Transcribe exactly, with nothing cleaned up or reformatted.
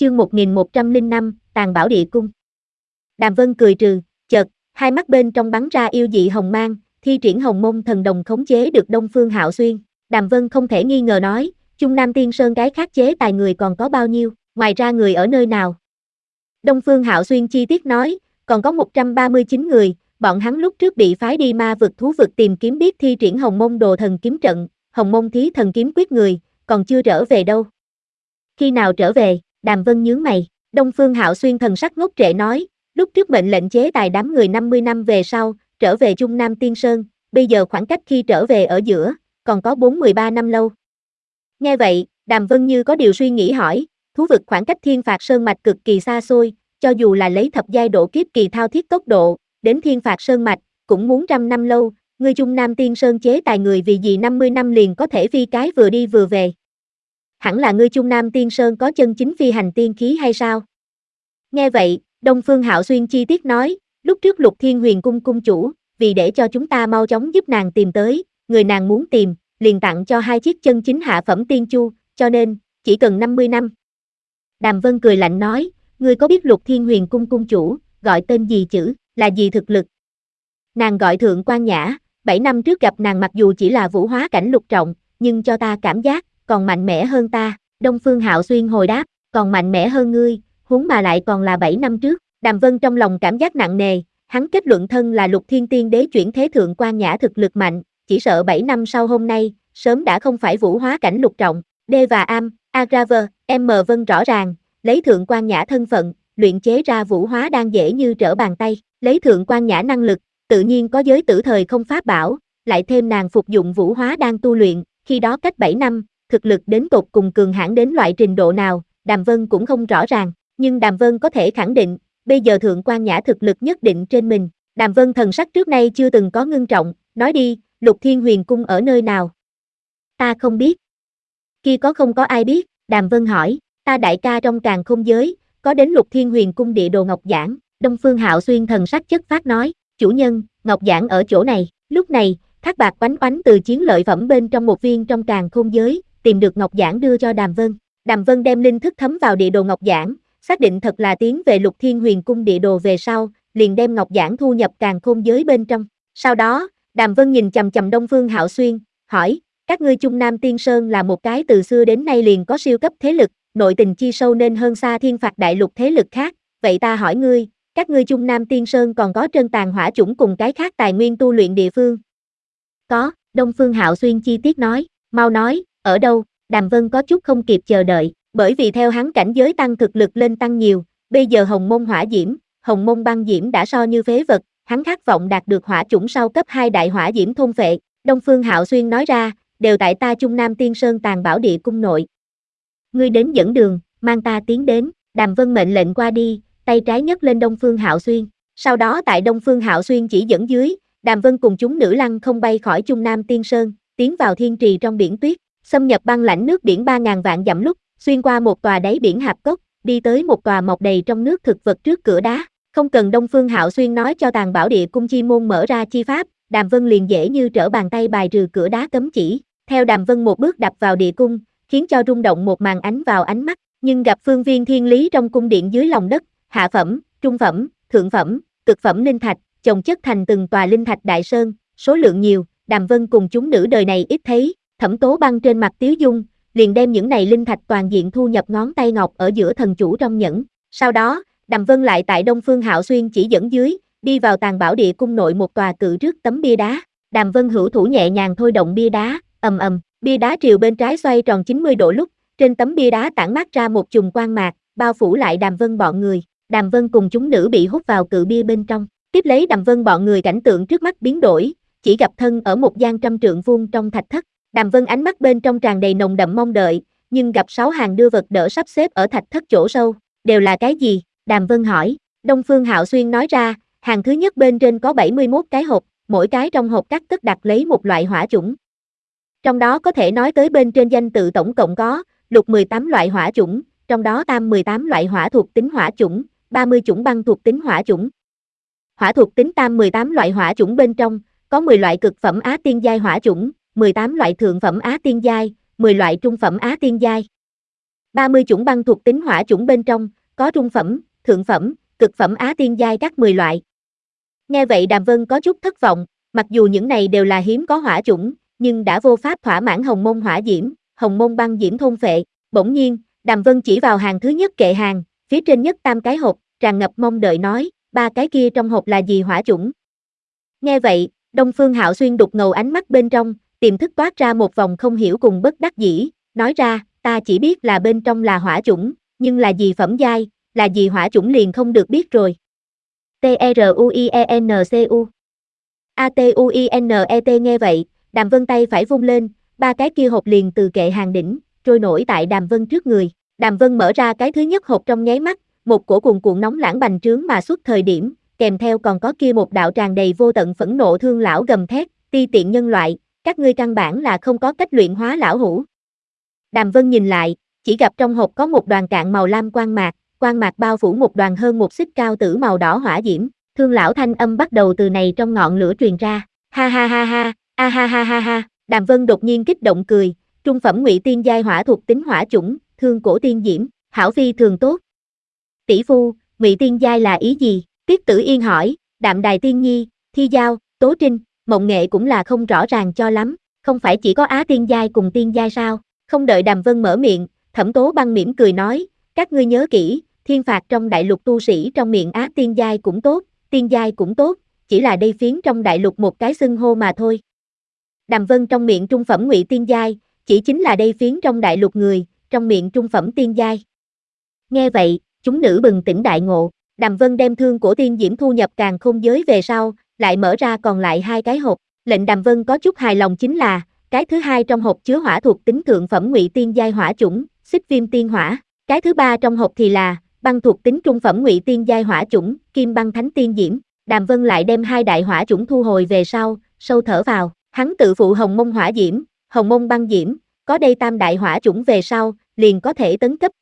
chương một nghìn một trăm lẻ năm, Tàn Bảo Địa Cung. Đàm Vân cười trừ, chợt, hai mắt bên trong bắn ra yêu dị hồng mang, thi triển Hồng Mông Thần Đồng khống chế được Đông Phương Hạo Xuyên. Đàm Vân không thể nghi ngờ nói, Trung Nam Tiên Sơn cái khác chế tài người còn có bao nhiêu, ngoài ra người ở nơi nào? Đông Phương Hạo Xuyên chi tiết nói, còn có một trăm ba mươi chín người, bọn hắn lúc trước bị phái đi ma vực thú vực tìm kiếm biết thi triển Hồng Mông Đồ Thần Kiếm Trận, Hồng Mông Thí Thần Kiếm Quyết người, còn chưa trở về đâu. Khi nào trở về? Đàm Vân nhướng mày. Đông Phương Hạo Xuyên thần sắc ngốc trệ nói, lúc trước mệnh lệnh chế tài đám người năm mươi năm về sau, trở về Trung Nam Tiên Sơn, bây giờ khoảng cách khi trở về ở giữa, còn có bốn mươi ba năm lâu. Nghe vậy, Đàm Vân như có điều suy nghĩ hỏi, thú vực khoảng cách Thiên Phạt Sơn Mạch cực kỳ xa xôi, cho dù là lấy thập giai độ kiếp kỳ thao thiết tốc độ, đến Thiên Phạt Sơn Mạch, cũng muốn trăm năm lâu, ngươi Trung Nam Tiên Sơn chế tài người vì gì năm mươi năm liền có thể phi cái vừa đi vừa về. Hẳn là ngươi Trung Nam Tiên Sơn có chân chính phi hành tiên khí hay sao? Nghe vậy, Đông Phương Hạo Xuyên chi tiết nói, lúc trước Lục Thiên Huyền Cung cung chủ, vì để cho chúng ta mau chóng giúp nàng tìm tới, người nàng muốn tìm, liền tặng cho hai chiếc chân chính hạ phẩm tiên chu, cho nên, chỉ cần năm mươi năm. Đàm Vân cười lạnh nói, ngươi có biết Lục Thiên Huyền Cung cung chủ, gọi tên gì chữ, là gì thực lực? Nàng gọi Thượng Quan Nhã, bảy năm trước gặp nàng mặc dù chỉ là vũ hóa cảnh lục trọng, nhưng cho ta cảm giác, còn mạnh mẽ hơn ta. Đông Phương Hạo Xuyên hồi đáp, còn mạnh mẽ hơn ngươi, huống mà lại còn là bảy năm trước. Đàm Vân trong lòng cảm giác nặng nề, hắn kết luận thân là Lục Thiên Tiên Đế chuyển thế Thượng Quan Nhã thực lực mạnh, chỉ sợ bảy năm sau hôm nay, sớm đã không phải vũ hóa cảnh lục trọng. D và Am, Agraver, M Vân rõ ràng, lấy Thượng Quan Nhã thân phận, luyện chế ra vũ hóa đang dễ như trở bàn tay, lấy Thượng Quan Nhã năng lực, tự nhiên có giới tử thời không pháp bảo, lại thêm nàng phục dụng vũ hóa đang tu luyện, khi đó cách bảy năm, thực lực đến tột cùng cường hãn đến loại trình độ nào, Đàm Vân cũng không rõ ràng, nhưng Đàm Vân có thể khẳng định, bây giờ Thượng Quan Nhã thực lực nhất định trên mình. Đàm Vân thần sắc trước nay chưa từng có ngưng trọng, nói đi, Lục Thiên Huyền Cung ở nơi nào? Ta không biết. Kia có không có ai biết, Đàm Vân hỏi, ta đại ca trong càn khôn giới, có đến Lục Thiên Huyền Cung địa đồ Ngọc Giản. Đông Phương Hạo Xuyên thần sắc chất phát nói, chủ nhân, Ngọc Giản ở chỗ này. Lúc này, Thác Bạc oánh oánh từ chiến lợi phẩm bên trong một viên trong càn khôn giới, tìm được Ngọc Giản đưa cho Đàm Vân. Đàm Vân đem linh thức thấm vào địa đồ Ngọc Giản, xác định thật là tiến về Lục Thiên Huyền Cung địa đồ về sau, liền đem Ngọc Giản thu nhập càn khôn giới bên trong. Sau đó, Đàm Vân nhìn chằm chằm Đông Phương Hạo Xuyên, hỏi, các ngươi Trung Nam Tiên Sơn là một cái từ xưa đến nay liền có siêu cấp thế lực, nội tình chi sâu nên hơn xa Thiên Phạt đại lục thế lực khác, vậy ta hỏi ngươi, các ngươi Trung Nam Tiên Sơn còn có trân tàn hỏa chủng cùng cái khác tài nguyên tu luyện địa phương? Có, Đông Phương Hạo Xuyên chi tiết nói, mau nói, ở đâu? Đàm Vân có chút không kịp chờ đợi, bởi vì theo hắn cảnh giới tăng thực lực lên tăng nhiều, bây giờ Hồng Mông Hỏa Diễm, Hồng Mông Băng Diễm đã so như phế vật, hắn khát vọng đạt được hỏa chủng sau cấp hai đại hỏa diễm thôn phệ. Đông Phương Hạo Xuyên nói ra, đều tại ta Trung Nam Tiên Sơn Tàn Bảo Địa Cung nội. Ngươi đến dẫn đường, mang ta tiến đến. Đàm Vân mệnh lệnh qua đi, tay trái nhấc lên Đông Phương Hạo Xuyên. Sau đó tại Đông Phương Hạo Xuyên chỉ dẫn dưới, Đàm Vân cùng chúng nữ lăng không bay khỏi Trung Nam Tiên Sơn, tiến vào thiên trì trong biển tuyết, xâm nhập băng lãnh nước biển ba ngàn vạn dặm lúc, xuyên qua một tòa đáy biển hạp cốc, đi tới một tòa mọc đầy trong nước thực vật trước cửa đá. Không cần Đông Phương Hạo Xuyên nói cho Tàn Bảo Địa Cung chi môn mở ra chi pháp, Đàm Vân liền dễ như trở bàn tay bài trừ cửa đá cấm chỉ. Theo Đàm Vân một bước đạp vào địa cung, khiến cho rung động một màn ánh vào ánh mắt, nhưng gặp phương viên thiên lý trong cung điện dưới lòng đất, hạ phẩm, trung phẩm, thượng phẩm, cực phẩm linh thạch, chồng chất thành từng tòa linh thạch đại sơn, số lượng nhiều, Đàm Vân cùng chúng nữ đời này ít thấy, Thẩm Tố Băng trên mặt tiếu dung, liền đem những này linh thạch toàn diện thu nhập ngón tay ngọc ở giữa thần chủ trong nhẫn. Sau đó, Đàm Vân lại tại Đông Phương Hạo Xuyên chỉ dẫn dưới, đi vào Tàn Bảo Địa Cung nội một tòa cự trước tấm bia đá. Đàm Vân hữu thủ nhẹ nhàng thôi động bia đá, ầm ầm, bia đá triều bên trái xoay tròn chín mươi độ lúc, trên tấm bia đá tản mát ra một chùm quang mạc, bao phủ lại Đàm Vân bọn người. Đàm Vân cùng chúng nữ bị hút vào cự bia bên trong. Tiếp lấy Đàm Vân bọn người cảnh tượng trước mắt biến đổi, chỉ gặp thân ở một gian trăm trượng vuông trong thạch thất. Đàm Vân ánh mắt bên trong tràn đầy nồng đậm mong đợi, nhưng gặp sáu hàng đưa vật đỡ sắp xếp ở thạch thất chỗ sâu, đều là cái gì? Đàm Vân hỏi. Đông Phương Hạo Xuyên nói ra, hàng thứ nhất bên trên có bảy mươi mốt cái hộp, mỗi cái trong hộp cắt cất đặt lấy một loại hỏa chủng. Trong đó có thể nói tới bên trên danh tự tổng cộng có lục mười tám loại hỏa chủng, trong đó tam mười tám loại hỏa thuộc tính hỏa chủng, ba mươi chủng băng thuộc tính hỏa chủng. Hỏa thuộc tính tam mười tám loại hỏa chủng bên trong, có mười loại cực phẩm Á Tiên giai hỏa chủng, mười tám loại thượng phẩm Á Tiên giai, mười loại trung phẩm Á Tiên giai. ba mươi chủng băng thuộc tính hỏa chủng bên trong, có trung phẩm, thượng phẩm, cực phẩm á tiên giai các mười loại. Nghe vậy Đàm Vân có chút thất vọng, mặc dù những này đều là hiếm có hỏa chủng, nhưng đã vô pháp thỏa mãn hồng môn hỏa diễm, hồng môn băng diễm thôn phệ. Bỗng nhiên, Đàm Vân chỉ vào hàng thứ nhất kệ hàng, phía trên nhất tam cái hộp, tràn ngập mong đợi nói, ba cái kia trong hộp là gì hỏa chủng? Nghe vậy, Đông Phương Hạo Xuyên đục ngầu ánh mắt bên trong, tiềm thức toát ra một vòng không hiểu cùng bất đắc dĩ, nói ra, ta chỉ biết là bên trong là hỏa chủng, nhưng là gì phẩm giai, là gì hỏa chủng liền không được biết rồi. T R U I E N C U A T U I N E T nghe vậy, Đàm Vân tay phải vung lên, ba cái kia hộp liền từ kệ hàng đỉnh, trôi nổi tại Đàm Vân trước người. Đàm Vân mở ra cái thứ nhất hộp trong nháy mắt, một cổ cuồn cuộn nóng lãng bành trướng mà xuất thời điểm, kèm theo còn có kia một đạo tràn đầy vô tận phẫn nộ thương lão gầm thét, ti tiện nhân loại, các ngươi căn bản là không có cách luyện hóa lão hủ. Đàm Vân nhìn lại, chỉ gặp trong hộp có một đoàn cạn màu lam quang mạc, quang mạc bao phủ một đoàn hơn một xích cao tử màu đỏ hỏa diễm, thương lão thanh âm bắt đầu từ này trong ngọn lửa truyền ra, ha ha ha ha, a ha ha ha ha, Đàm Vân đột nhiên kích động cười, trung phẩm ngụy tiên giai hỏa thuộc tính hỏa chủng, thương cổ tiên diễm, hảo phi thường tốt. Tỷ phu, ngụy tiên giai là ý gì? Tiết Tử Yên hỏi, Đạm Đài Tiên Nhi, Thi Giao, Tố Trinh, Mộng Nghệ cũng là không rõ ràng cho lắm, không phải chỉ có á tiên giai cùng tiên giai sao? Không đợi Đàm Vân mở miệng, Thẩm Tố Băng mỉm cười nói, các ngươi nhớ kỹ, thiên phạt trong đại lục tu sĩ trong miệng á tiên giai cũng tốt, tiên giai cũng tốt, chỉ là đây phiến trong đại lục một cái xưng hô mà thôi. Đàm Vân trong miệng trung phẩm ngụy tiên giai, chỉ chính là đây phiến trong đại lục người, trong miệng trung phẩm tiên giai. Nghe vậy, chúng nữ bừng tỉnh đại ngộ, Đàm Vân đem thương cổ tiên diễm thu nhập càn khôn giới về sau, lại mở ra còn lại hai cái hộp, lệnh Đàm Vân có chút hài lòng chính là, cái thứ hai trong hộp chứa hỏa thuộc tính thượng phẩm ngụy tiên giai hỏa chủng, xích viêm tiên hỏa, cái thứ ba trong hộp thì là băng thuộc tính trung phẩm ngụy tiên giai hỏa chủng, kim băng thánh tiên diễm. Đàm Vân lại đem hai đại hỏa chủng thu hồi về sau, sâu thở vào, hắn tự phụ hồng mông hỏa diễm, hồng mông băng diễm, có đây tam đại hỏa chủng về sau, liền có thể tấn cấp